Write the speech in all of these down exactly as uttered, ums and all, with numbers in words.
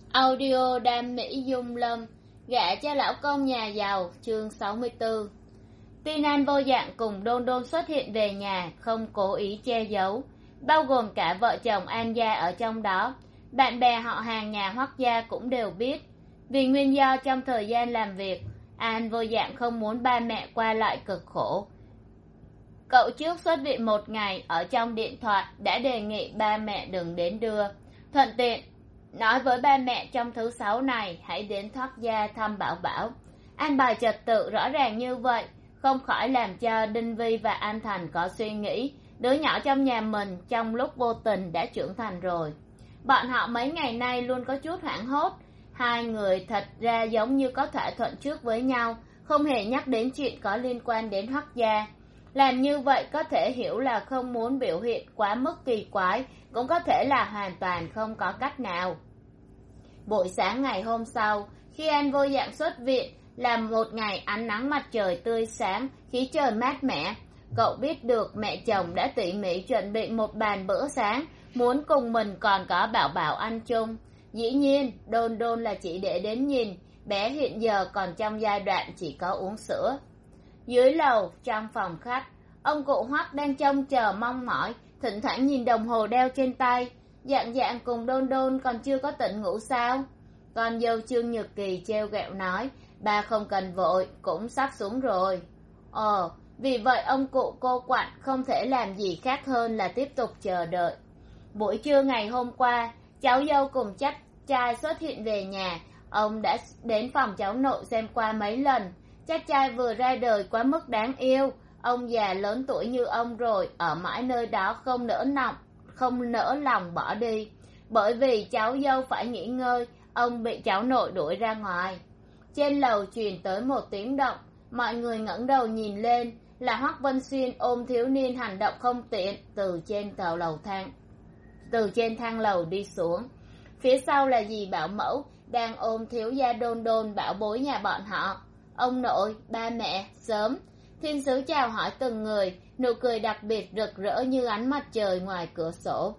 Audio Đam Mỹ Dung Lâm, gả cho lão công nhà giàu, chương sáu mươi tư. Tin An vô dạng cùng Đôn Đôn xuất hiện về nhà, không cố ý che giấu, bao gồm cả vợ chồng An gia ở trong đó. Bạn bè họ hàng nhà Hoắc gia cũng đều biết. Vì nguyên do trong thời gian làm việc, An vô dạng không muốn ba mẹ qua lại cực khổ. Cậu trước xuất viện một ngày, ở trong điện thoại đã đề nghị ba mẹ đừng đến đưa, thuận tiện nói với ba mẹ trong thứ sáu này hãy đến Thoát gia thăm Bảo Bảo. An bài trật tự rõ ràng như vậy, không khỏi làm cho Đinh Vi và An Thành có suy nghĩ đứa nhỏ trong nhà mình trong lúc vô tình đã trưởng thành rồi. Bọn họ mấy ngày nay luôn có chút hoảng hốt. Hai người thật ra giống như có thỏa thuận trước với nhau, không hề nhắc đến chuyện có liên quan đến Hoắc gia. Làm như vậy có thể hiểu là không muốn biểu hiện quá mức kỳ quái, cũng có thể là hoàn toàn không có cách nào. Buổi sáng ngày hôm sau, khi An vô dạng xuất viện, là một ngày ánh nắng mặt trời tươi sáng, khí trời mát mẻ. Cậu biết được mẹ chồng đã tỉ mỉ chuẩn bị một bàn bữa sáng, muốn cùng mình còn có Bảo Bảo ăn chung. Dĩ nhiên, Đôn Đôn là chỉ để đến nhìn, bé hiện giờ còn trong giai đoạn chỉ có uống sữa. Dưới lầu, trong phòng khách, ông cụ Hoắc đang trông chờ mong mỏi, thỉnh thoảng nhìn đồng hồ đeo trên tay. Dạng dạng cùng Đôn Đôn còn chưa có tỉnh ngủ sao? Con dâu Trương Nhược Kỳ trêu ghẹo nói, ba không cần vội, cũng sắp xuống rồi. Ồ, vì vậy ông cụ cô quặn không thể làm gì khác hơn là tiếp tục chờ đợi. Buổi trưa ngày hôm qua, cháu dâu cùng chắc trai xuất hiện về nhà. Ông đã đến phòng cháu nội xem qua mấy lần. Chắc trai vừa ra đời quá mức đáng yêu. Ông già lớn tuổi như ông rồi, ở mãi nơi đó không nỡ lòng, không nỡ lòng bỏ đi. Bởi vì cháu dâu phải nghỉ ngơi, ông bị cháu nội đuổi ra ngoài. Trên lầu truyền tới một tiếng động, mọi người ngẩng đầu nhìn lên, là Hoắc Vân Xuyên ôm thiếu niên hành động không tiện từ trên tàu lầu thang, từ trên thang lầu đi xuống. Phía sau là dì bảo mẫu đang ôm thiếu gia Đôn Đôn bảo bối nhà bọn họ. Ông nội, ba mẹ, sớm. Thiên sứ chào hỏi từng người, nụ cười đặc biệt rực rỡ như ánh mặt trời ngoài cửa sổ.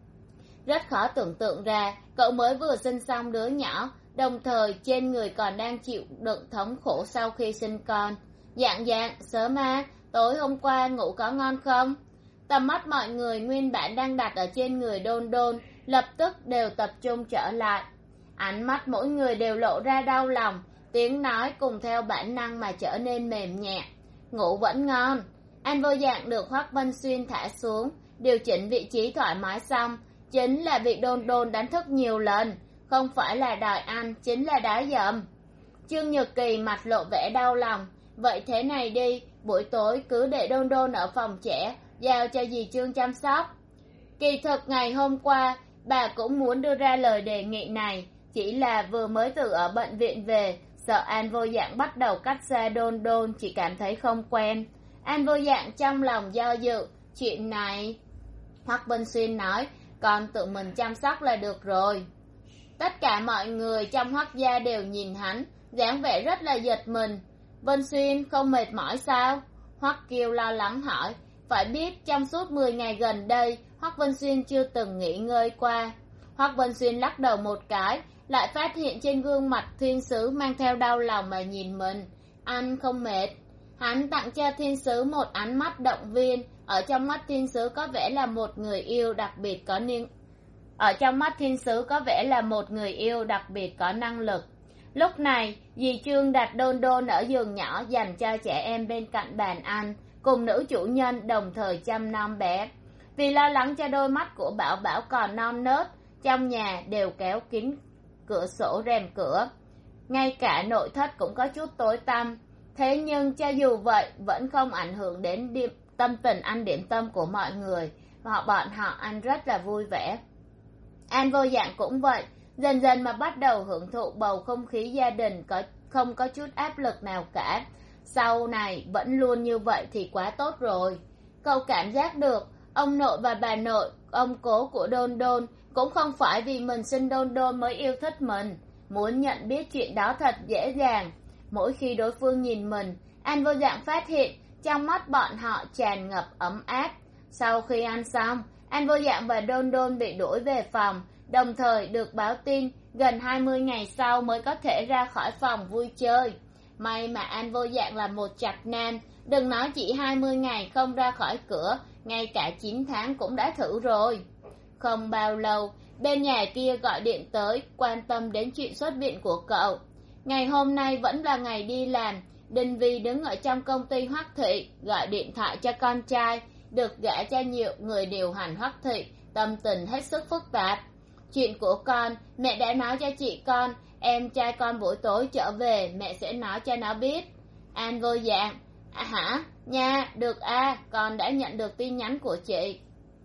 Rất khó tưởng tượng ra, cậu mới vừa sinh xong đứa nhỏ, đồng thời trên người còn đang chịu đựng thống khổ sau khi sinh con. Dạng dạng, sớm à, tối hôm qua ngủ có ngon không? Tầm mắt mọi người nguyên bản đang đặt ở trên người Đôn Đôn, lập tức đều tập trung trở lại. Ánh mắt mỗi người đều lộ ra đau lòng, tiếng nói cùng theo bản năng mà trở nên mềm nhẹ. Ngủ vẫn ngon. An vô dạng được Hoắc Vân Xuyên thả xuống, điều chỉnh vị trí thoải mái xong, chính là bị Đôn Đôn đánh thức nhiều lần, không phải là đòi ăn, chính là đá dầm. Trương Nhược Kỳ mặt lộ vẻ đau lòng, vậy thế này đi, buổi tối cứ để Đôn Đôn ở phòng trẻ, giao cho dì Trương chăm sóc. Kỳ thực ngày hôm qua, bà cũng muốn đưa ra lời đề nghị này, chỉ là vừa mới từ ở bệnh viện về, sợ An vô dạng bắt đầu cắt xa Đôn Đôn, chỉ cảm thấy không quen. An vô dạng trong lòng do dự, chuyện này Hoắc Vân Xuyên nói, con tự mình chăm sóc là được rồi. Tất cả mọi người trong Hoắc gia đều nhìn hắn, dáng vẻ rất là giật mình. Vân Xuyên không mệt mỏi sao? Hoắc Kiều lo lắng hỏi. Phải biết trong suốt mười ngày gần đây, Hoắc Vân Xuyên chưa từng nghỉ ngơi qua. Hoắc Vân Xuyên lắc đầu một cái, lại phát hiện trên gương mặt thiên sứ mang theo đau lòng mà nhìn mình. Anh không mệt. Hắn tặng cho thiên sứ một ánh mắt động viên, ở trong mắt thiên sứ có vẻ là một người yêu đặc biệt có niên ở trong mắt thiên sứ có vẻ là một người yêu đặc biệt có năng lực. Lúc này, dì Trương đặt Đôn Đôn ở giường nhỏ dành cho trẻ em bên cạnh bàn ăn, cùng nữ chủ nhân đồng thời chăm nom bé. Vì lo lắng cho đôi mắt của Bảo Bảo còn non nớt, trong nhà đều kéo kín cửa sổ rèm cửa. Ngay cả nội thất cũng có chút tối tăm. Thế nhưng cho dù vậy vẫn không ảnh hưởng đến điểm, tâm tình ăn điểm tâm của mọi người. Họ bọn họ ăn rất là vui vẻ. An vô dạng cũng vậy, dần dần mà bắt đầu hưởng thụ bầu không khí gia đình có, không có chút áp lực nào cả. Sau này vẫn luôn như vậy thì quá tốt rồi. Cậu cảm giác được ông nội và bà nội, ông cố của Đôn Đôn cũng không phải vì mình sinh Đôn Đôn mới yêu thích mình. Muốn nhận biết chuyện đó thật dễ dàng. Mỗi khi đối phương nhìn mình, An vô dạng phát hiện trong mắt bọn họ tràn ngập ấm áp. Sau khi ăn xong, An vô dạng và Đôn Đôn bị đuổi về phòng, đồng thời được báo tin gần hai mươi ngày sau mới có thể ra khỏi phòng vui chơi. May mà An Vô Dạng là một trạch nam, đừng nói chỉ hai mươi ngày không ra khỏi cửa, ngay cả chín tháng cũng đã thử rồi. Không bao lâu, bên nhà kia gọi điện tới, quan tâm đến chuyện xuất viện của cậu. Ngày hôm nay vẫn là ngày đi làm, Đinh Vi đứng ở trong công ty Hoắc Thị, gọi điện thoại cho con trai, được gả cho Nhiệu, người điều hành Hoắc Thị, tâm tình hết sức phức tạp. Chuyện của con, mẹ đã nói cho chị con, em trai con buổi tối trở về, mẹ sẽ nói cho nó biết. An Vô Dạng: À hả? Nha, được a, con đã nhận được tin nhắn của chị.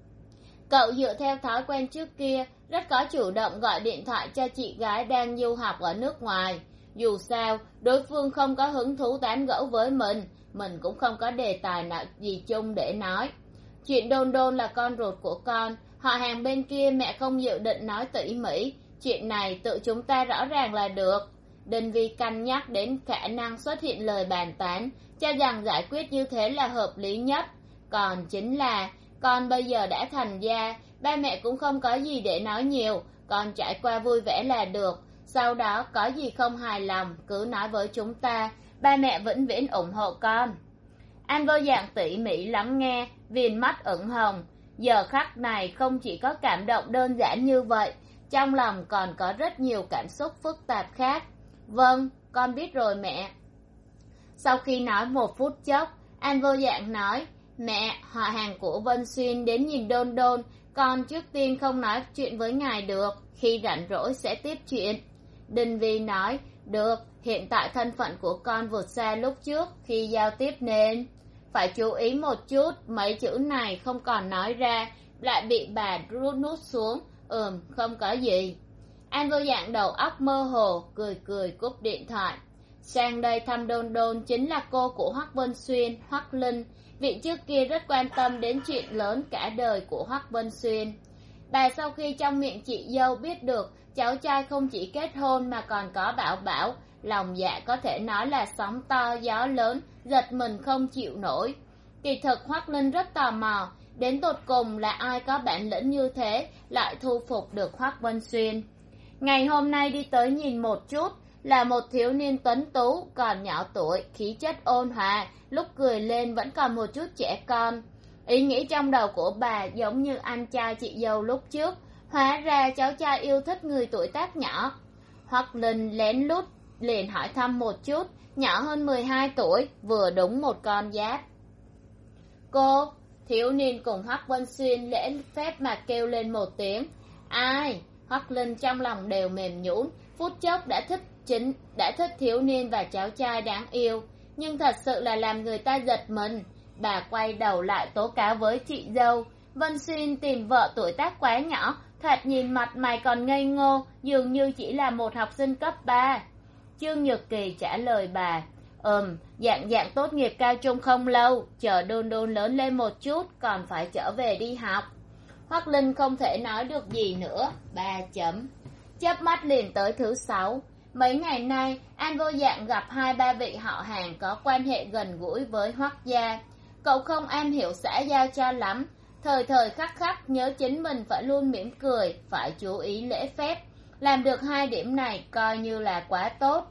Cậu dựa theo thói quen trước kia, rất có chủ động gọi điện thoại cho chị gái đang du học ở nước ngoài. Dù sao, đối phương không có hứng thú tán gẫu với mình, mình cũng không có đề tài nào gì chung để nói. Chuyện Đôn Đôn là con ruột của con, họ hàng bên kia mẹ không dự định nói tỉ mỉ, chuyện này tự chúng ta rõ ràng là được. Đinh Vi cân nhắc đến khả năng xuất hiện lời bàn tán, cho rằng giải quyết như thế là hợp lý nhất. Còn chính là, con bây giờ đã thành gia, ba mẹ cũng không có gì để nói nhiều, con trải qua vui vẻ là được. Sau đó có gì không hài lòng, cứ nói với chúng ta, ba mẹ vĩnh viễn ủng hộ con. An Vô Dạng tỉ mỉ lắng nghe, viền mắt ửng hồng. Giờ khắc này không chỉ có cảm động đơn giản như vậy, trong lòng còn có rất nhiều cảm xúc phức tạp khác. Vâng, con biết rồi mẹ. Sau khi nói một phút chốc, An Vô Dạng nói, mẹ, họ hàng của Vân Xuyên đến nhìn Đôn Đôn, con trước tiên không nói chuyện với ngài được, khi rảnh rỗi sẽ tiếp chuyện. Đinh Vi nói, được, hiện tại thân phận của con vượt xa lúc trước khi giao tiếp nên phải chú ý một chút, mấy chữ này không còn nói ra, lại bị bà rút nút xuống. Ừm, không có gì. An Vô Dạng đầu óc mơ hồ, cười cười cúp điện thoại. Sang đây thăm Đôn Đôn chính là cô của Hoắc Vân Xuyên, Hoắc Linh, vị trước kia rất quan tâm đến chuyện lớn cả đời của Hoắc Vân Xuyên. Bà sau khi trong miệng chị dâu biết được cháu trai không chỉ kết hôn mà còn có bảo bảo, lòng dạ có thể nói là sóng to gió lớn, giật mình không chịu nổi. Kỳ thực Hoắc Linh rất tò mò, đến tột cùng là ai có bản lĩnh như thế lại thu phục được Hoắc Vân Xuyên. Ngày hôm nay đi tới nhìn một chút, là một thiếu niên tuấn tú, còn nhỏ tuổi, khí chất ôn hòa, lúc cười lên vẫn còn một chút trẻ con. Ý nghĩ trong đầu của bà giống như anh trai chị dâu lúc trước, hóa ra cháu trai yêu thích người tuổi tác nhỏ. Hoắc Linh lén lút liền hỏi thăm một chút, nhỏ hơn mười hai tuổi, vừa đúng một con giáp. Cô, thiếu niên cùng Hoắc Vân Xuyên lễ phép mà kêu lên một tiếng. Ai? Hoắc Linh trong lòng đều mềm nhũn, phút chốc đã thích chính đã thích thiếu niên và cháu trai đáng yêu, nhưng thật sự là làm người ta giật mình. Bà quay đầu lại tố cáo với chị dâu, Vân Xuyên tìm vợ tuổi tác quá nhỏ, thoạt nhìn mặt mày còn ngây ngô, dường như chỉ là một học sinh cấp ba. Trương Nhược Kỳ trả lời bà, ừm, dạng dạng tốt nghiệp cao trung không lâu, chờ Đôn Đôn lớn lên một chút, còn phải trở về đi học. Hoắc Linh không thể nói được gì nữa, ba chấm. Chớp mắt liền tới thứ sáu. Mấy ngày nay, An Vô Dạng gặp hai ba vị họ hàng có quan hệ gần gũi với Hoắc gia. Cậu không am hiểu xã giao cho lắm, thời thời khắc khắc nhớ chính mình phải luôn mỉm cười, phải chú ý lễ phép. Làm được hai điểm này coi như là quá tốt.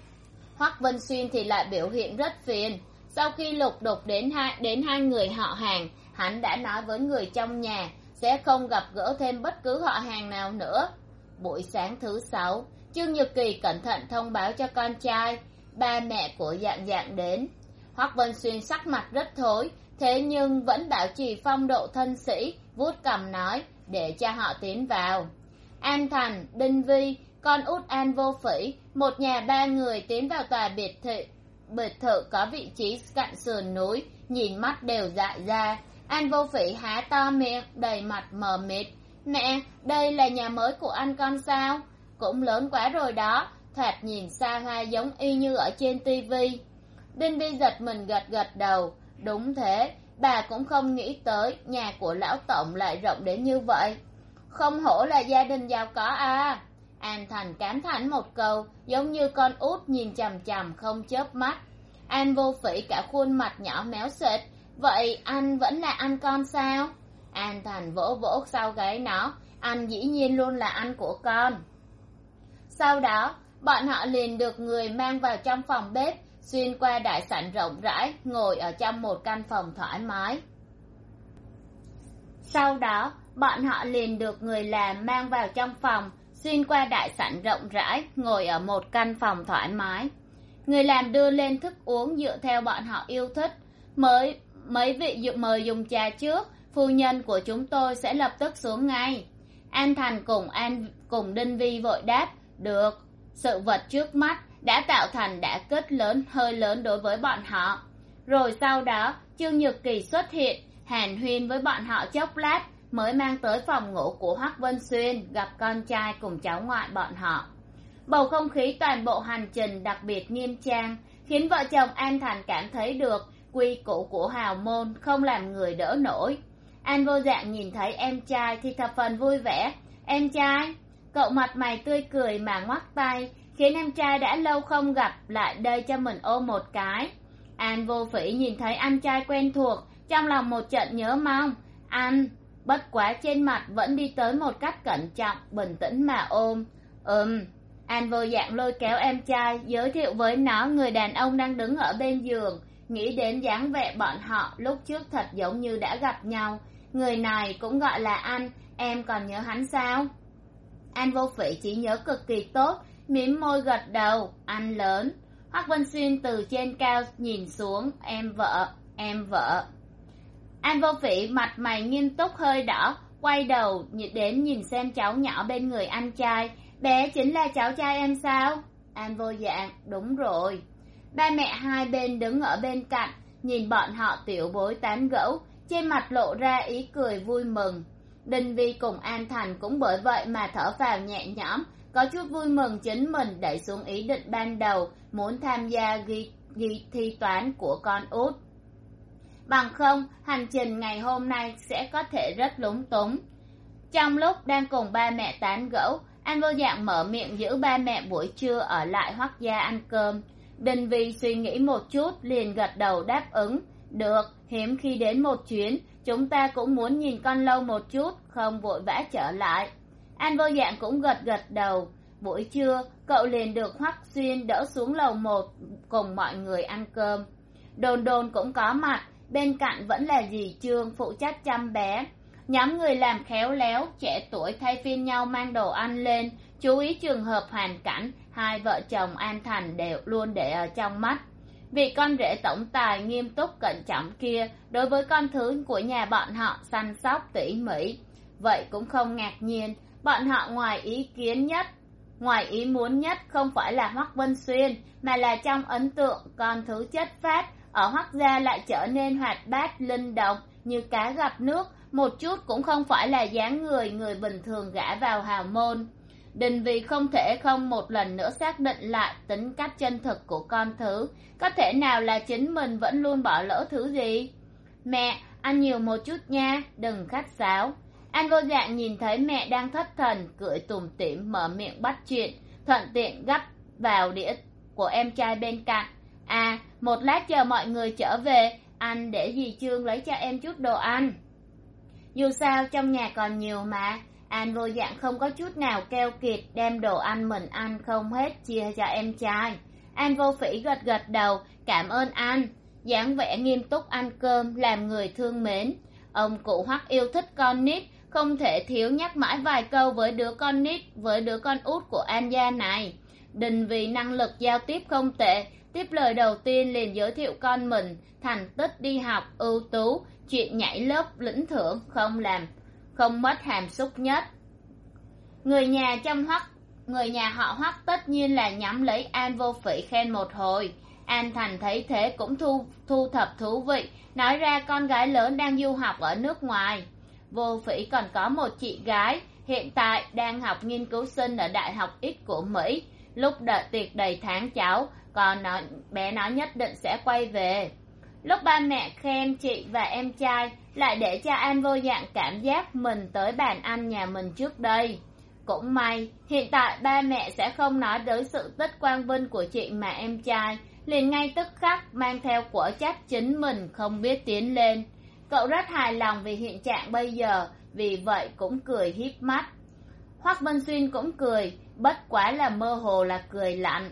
Hoắc Vân Xuyên thì lại biểu hiện rất phiền. Sau khi lục đục đến hai, đến hai người họ hàng, hắn đã nói với người trong nhà sẽ không gặp gỡ thêm bất cứ họ hàng nào nữa. Buổi sáng thứ sáu, Trương Nhược Kỳ cẩn thận thông báo cho con trai, ba mẹ của Dạng Dạng đến. Hoắc Vân Xuyên sắc mặt rất thối, thế nhưng vẫn bảo trì phong độ thân sĩ, vuốt cằm nói, để cho họ tiến vào. An Thành, Đinh Vi, con út An Vô Phỉ, một nhà ba người tiến vào tòa biệt thự, biệt thự có vị trí cạnh sườn núi, nhìn mắt đều dại ra. An Vô Phỉ há to miệng, đầy mặt mờ mịt. Mẹ, đây là nhà mới của anh con sao? Cũng lớn quá rồi đó, thoạt nhìn xa hoa giống y như ở trên tivi. Đinh Vi giật mình gật gật đầu. Đúng thế, bà cũng không nghĩ tới nhà của lão tổng lại rộng đến như vậy. Không hổ là gia đình giàu có à. An Thành cảm thán một câu, giống như con út nhìn chằm chằm không chớp mắt. An Vô Phỉ cả khuôn mặt nhỏ méo xệch. Vậy anh vẫn là anh con sao? An Thành vỗ vỗ sau gáy nó, anh dĩ nhiên luôn là anh của con. Sau đó bọn họ liền được người mang vào trong phòng bếp, xuyên qua đại sảnh rộng rãi, ngồi ở trong một căn phòng thoải mái. Sau đó bọn họ liền được người làm mang vào trong phòng, xuyên qua đại sảnh rộng rãi, ngồi ở một căn phòng thoải mái. Người làm đưa lên thức uống dựa theo bọn họ yêu thích. Mới mấy vị mời dùng trà trước, phu nhân của chúng tôi sẽ lập tức xuống ngay. An Thành cùng An cùng Đinh Vi vội đáp, được. Sự vật trước mắt đã tạo thành đả kích lớn hơi lớn đối với bọn họ. Rồi sau đó Trương Nhược Kỳ xuất hiện, hàn huyên với bọn họ chốc lát, mới mang tới phòng ngủ của Hoắc Vân Xuyên gặp con trai cùng cháu ngoại bọn họ. Bầu không khí toàn bộ hành trình đặc biệt nghiêm trang, khiến vợ chồng An Thành cảm thấy được quy củ của hào môn không làm người đỡ nổi. An Vô Dạng nhìn thấy em trai thì thập phần vui vẻ. Em trai, cậu mặt mày tươi cười mà ngoắc tay, khiến em trai đã lâu không gặp lại đây cho mình ôm một cái. An Vô Phỉ nhìn thấy anh trai quen thuộc, trong lòng một trận nhớ mong. Anh, bất quá trên mặt vẫn đi tới một cách cẩn trọng, bình tĩnh mà ôm. Ừm. An Vô Dạng lôi kéo em trai, giới thiệu với nó người đàn ông đang đứng ở bên giường. Nghĩ đến dáng vẻ bọn họ lúc trước thật giống như đã gặp nhau. Người này cũng gọi là anh, em còn nhớ hắn sao? An Vô Phỉ trí nhớ cực kỳ tốt, mím môi gật đầu. Anh lớn. Hoắc Vân Xuyên từ trên cao nhìn xuống. Em vợ, em vợ. An Vô Phỉ mặt mày nghiêm túc hơi đỏ, quay đầu đến nhìn xem cháu nhỏ bên người anh trai. Bé chính là cháu trai em sao? An Vô Dạng, đúng rồi. Ba mẹ hai bên đứng ở bên cạnh, nhìn bọn họ tiểu bối tán gẫu, trên mặt lộ ra ý cười vui mừng. Đinh Vi cùng An Thành cũng bởi vậy mà thở phào nhẹ nhõm, có chút vui mừng chính mình đẩy xuống ý định ban đầu muốn tham gia ghi, ghi thi toán của con út. Bằng không, hành trình ngày hôm nay sẽ có thể rất lúng túng. Trong lúc đang cùng ba mẹ tán gẫu, An Vô Dạng mở miệng giữ ba mẹ buổi trưa ở lại Hoắc gia ăn cơm. Đinh Vi suy nghĩ một chút liền gật đầu đáp ứng. Được, hiếm khi đến một chuyến, chúng ta cũng muốn nhìn con lâu một chút, không vội vã trở lại. An Vô Dạng cũng gật gật đầu. Buổi trưa, cậu liền được Hoắc Xuyên đỡ xuống lầu một cùng mọi người ăn cơm. Đồn Đồn cũng có mặt, bên cạnh vẫn là dì Trương phụ trách chăm bé. Nhóm người làm khéo léo, trẻ tuổi thay phiên nhau mang đồ ăn lên, chú ý trường hợp hoàn cảnh, hai vợ chồng An Thành đều luôn để ở trong mắt. Vị con rể tổng tài nghiêm túc cẩn trọng kia, đối với con thứ của nhà bọn họ săn sóc tỉ mỉ. Vậy cũng không ngạc nhiên, bọn họ ngoài ý kiến nhất, ngoài ý muốn nhất không phải là Hoắc Vân Xuyên, mà là trong ấn tượng con thứ chất phát, ở Hoắc gia lại trở nên hoạt bát, linh động, như cá gặp nước, một chút cũng không phải là dáng người người bình thường gả vào hào môn. Đinh Vi không thể không một lần nữa xác định lại tính cách chân thực của con thứ, có thể nào là chính mình vẫn luôn bỏ lỡ thứ gì? Mẹ, ăn nhiều một chút nha, đừng khách sáo. An Vô Dạng nhìn thấy mẹ đang thất thần, cười tủm tỉm mở miệng bắt chuyện, thuận tiện gắp vào đĩa của em trai bên cạnh. À, một lát chờ mọi người trở về, anh để dì Trương lấy cho em chút đồ ăn. Dù sao trong nhà còn nhiều mà. An Vô Dạng không có chút nào keo kiệt, đem đồ ăn mình ăn không hết chia cho em trai. An Vô Phỉ gật gật đầu, cảm ơn anh. Dáng vẻ nghiêm túc ăn cơm làm người thương mến. Ông cụ Hoắc yêu thích con nít, không thể thiếu nhắc mãi vài câu với đứa con nít, với đứa con út của An gia này. Đinh vì năng lực giao tiếp không tệ, tiếp lời đầu tiên liền giới thiệu con mình, thành tích đi học ưu tú, chuyện nhảy lớp lĩnh thưởng không làm không mất hàm xúc nhất. Người nhà trong Hoắc, người nhà họ Hoắc tất nhiên là nhắm lấy An Vô Phỉ khen một hồi. An Thành thấy thế cũng thu thu thập thú vị, nói ra con gái lớn đang du học ở nước ngoài. Vô Phỉ còn có một chị gái, hiện tại đang học nghiên cứu sinh ở Đại học X của Mỹ. Lúc đợi tiệc đầy tháng cháu, còn nó, bé nó nhất định sẽ quay về. Lúc ba mẹ khen chị và em trai, lại để cho An Vô Dạng cảm giác mình tới bàn ăn nhà mình trước đây. Cũng may, hiện tại ba mẹ sẽ không nói tới sự tích quang vinh của chị mà em trai, liền ngay tức khắc mang theo của trách chính mình không biết tiến lên. Cậu rất hài lòng vì hiện trạng bây giờ, vì vậy cũng cười híp mắt. Hoắc Vân Xuyên cũng cười, bất quá là mơ hồ là cười lạnh.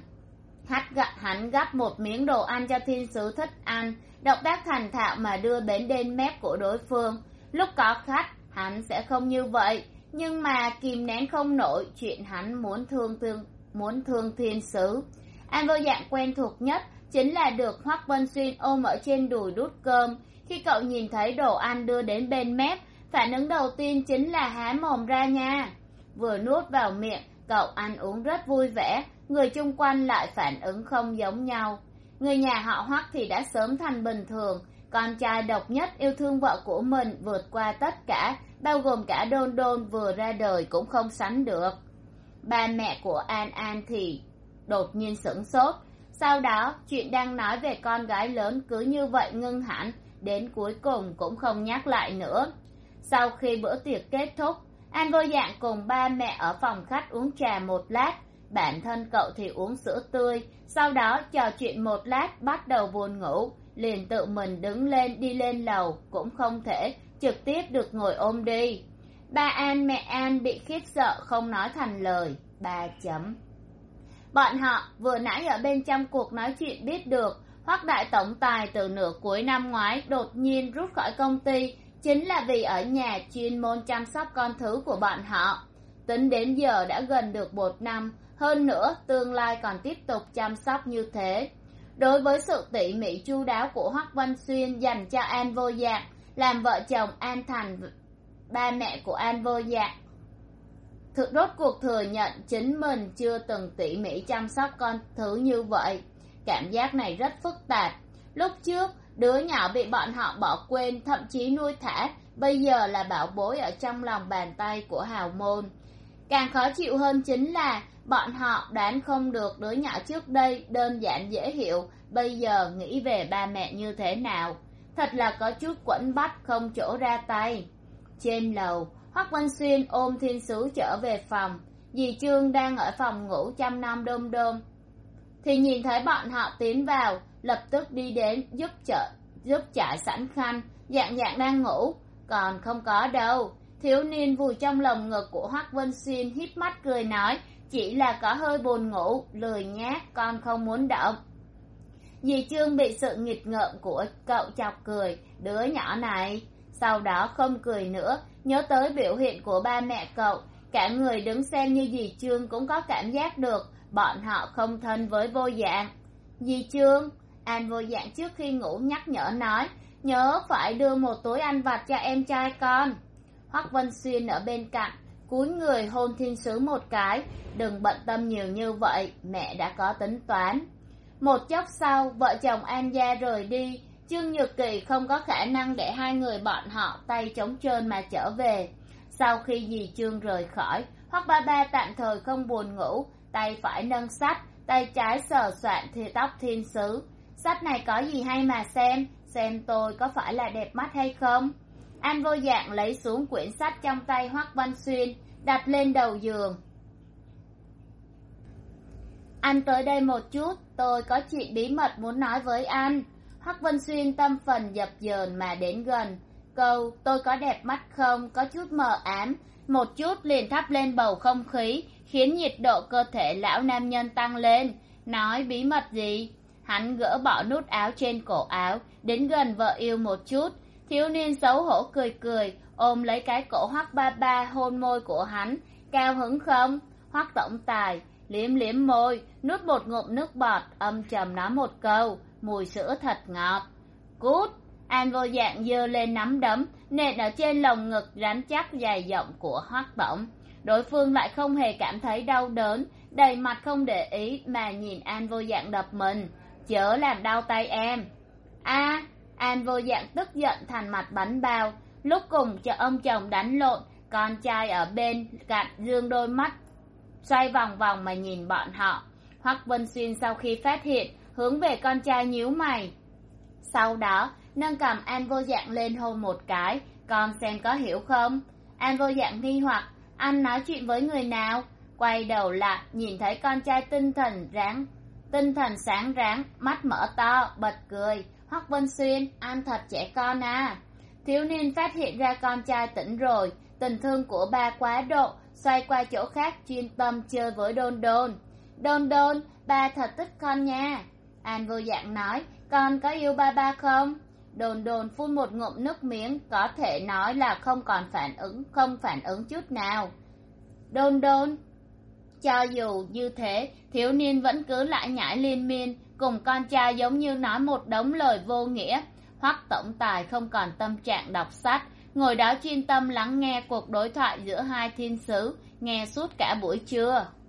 Hắn gắp một miếng đồ ăn cho thiên sứ thích ăn, động tác thành thạo mà đưa đến bên mép của đối phương. Lúc có khách hắn sẽ không như vậy, nhưng mà kìm nén không nổi chuyện hắn muốn thương thương muốn thương thiên sứ. An Vô Dạng quen thuộc nhất chính là được Hoắc Vân Xuyên ôm ở trên đùi đút cơm. Khi cậu nhìn thấy đồ ăn đưa đến bên mép, phản ứng đầu tiên chính là há mồm ra nha. Vừa nuốt vào miệng, cậu ăn uống rất vui vẻ, người chung quanh lại phản ứng không giống nhau. Người nhà họ Hoắc thì đã sớm thành bình thường, con trai độc nhất yêu thương vợ của mình vượt qua tất cả, bao gồm cả Đôn Đôn vừa ra đời cũng không sánh được. Ba mẹ của An An thì đột nhiên sửng sốt, sau đó chuyện đang nói về con gái lớn cứ như vậy ngưng hẳn, đến cuối cùng cũng không nhắc lại nữa. Sau khi bữa tiệc kết thúc, An Vô Dạng cùng ba mẹ ở phòng khách uống trà một lát, bản thân cậu thì uống sữa tươi, sau đó trò chuyện một lát bắt đầu buồn ngủ, liền tự mình đứng lên đi lên lầu, cũng không thể trực tiếp được ngồi ôm đi. Ba An mẹ An bị khiếp sợ không nói thành lời. Ba chấm. Bọn họ vừa nãy ở bên trong cuộc nói chuyện biết được Hoắc đại tổng tài từ nửa cuối năm ngoái đột nhiên rút khỏi công ty, chính là vì ở nhà chuyên môn chăm sóc con thứ của bọn họ. Tính đến giờ đã gần được một năm, hơn nữa tương lai còn tiếp tục chăm sóc như thế. Đối với sự tỉ mỉ chu đáo của Hoắc Vân Xuyên dành cho An Vô Dạng, làm vợ chồng An Thành, ba mẹ của An Vô Dạng thực rốt cuộc thừa nhận chính mình chưa từng tỉ mỉ chăm sóc con thứ như vậy. Cảm giác này rất phức tạp. Lúc trước đứa nhỏ bị bọn họ bỏ quên, thậm chí nuôi thả, bây giờ là bảo bối ở trong lòng bàn tay của hào môn. Càng khó chịu hơn chính là bọn họ đoán không được đứa nhỏ trước đây đơn giản dễ hiểu, bây giờ nghĩ về ba mẹ như thế nào. Thật là có chút quẫn bách không chỗ ra tay. Trên lầu, Hoắc Vân Xuyên ôm thiên sứ trở về phòng. Dì Trương đang ở phòng ngủ chăm nom Đom Đom, thì nhìn thấy bọn họ tiến vào, lập tức đi đến giúp trợ giúp trải sẵn khăn. Dạng Dạng đang ngủ, còn không có đâu. Thiếu niên vùi trong lồng ngực của Hoắc Vân Xuyên híp mắt cười nói, chỉ là có hơi buồn ngủ, lười nhác, con không muốn động. Dì Trương bị sự nghịch ngợm của cậu chọc cười, đứa nhỏ này. Sau đó không cười nữa, nhớ tới biểu hiện của ba mẹ cậu, cả người đứng xem như dì Trương cũng có cảm giác được bọn họ không thân với Vô Dạng. Dì Trương, An Vô Dạng trước khi ngủ nhắc nhở nói, nhớ phải đưa một túi ăn vặt cho em trai con. Hoắc Vân Xuyên ở bên cạnh cúi người hôn thiên sứ một cái, đừng bận tâm nhiều như vậy, mẹ đã có tính toán. Một chốc sau, vợ chồng An gia rời đi. Trương Nhược Kỳ không có khả năng để hai người bọn họ tay trống trơn mà trở về. Sau khi dì Trương rời khỏi, Hoắc ba ba tạm thời không buồn ngủ, tay phải nâng sách, tay trái sờ soạn thì tóc thiên sứ. Sách này có gì hay mà xem, xem tôi có phải là đẹp mắt hay không. An Vô Dạng lấy xuống quyển sách trong tay Hoắc Văn Xuyên, đặt lên đầu giường. Anh tới đây một chút, tôi có chuyện bí mật muốn nói với anh. Hoắc Vân Xuyên tâm phần dập dờn mà đến gần. Câu tôi có đẹp mắt không có chút mờ ám, một chút liền thắp lên bầu không khí, khiến nhiệt độ cơ thể lão nam nhân tăng lên. Nói bí mật gì? Hắn gỡ bỏ nút áo trên cổ áo, đến gần vợ yêu một chút. Thiếu niên xấu hổ cười cười, ôm lấy cái cổ Hoắc ba ba hôn môi của hắn. Cao hứng không? Hoắc tổng tài liếm liếm môi, nuốt một ngụm nước bọt, âm trầm nói một câu, mùi sữa thật ngọt. Cút! An Vô Dạng giơ lên nắm đấm, nện ở trên lồng ngực rắn chắc dài rộng của Hoắc tổng. Đối phương lại không hề cảm thấy đau đớn, đầy mặt không để ý mà nhìn An Vô Dạng đập mình. Chớ làm đau tay em. A! An Vô Dạng tức giận thành mặt bánh bao. Lúc cùng cho ông chồng đánh lộn, con trai ở bên cạnh dương đôi mắt xoay vòng vòng mà nhìn bọn họ. Hoắc Vân Xuyên sau khi phát hiện, hướng về con trai nhíu mày. Sau đó nâng cầm An Vô Dạng lên hôn một cái, con xem có hiểu không? An Vô Dạng nghi hoặc, anh nói chuyện với người nào? Quay đầu lại nhìn thấy con trai tinh thần ráng tinh thần sáng ráng, mắt mở to bật cười. Hoắc Vân Xuyên, anh thật trẻ con à. Thiếu niên phát hiện ra con trai tỉnh rồi, tình thương của ba quá độ, xoay qua chỗ khác chuyên tâm chơi với đôn đôn. Đôn đôn, ba thật thích con nha. An vô dạng nói, con có yêu ba ba không? Đôn đôn phun một ngụm nước miếng, có thể nói là không còn phản ứng, không phản ứng chút nào. Đôn đôn. Cho dù như thế, thiếu niên vẫn cứ lại nhải liên miên, cùng con trai giống như nói một đống lời vô nghĩa. Hoắc tổng tài không còn tâm trạng đọc sách, ngồi đó chuyên tâm lắng nghe cuộc đối thoại giữa hai thiên sứ, nghe suốt cả buổi trưa.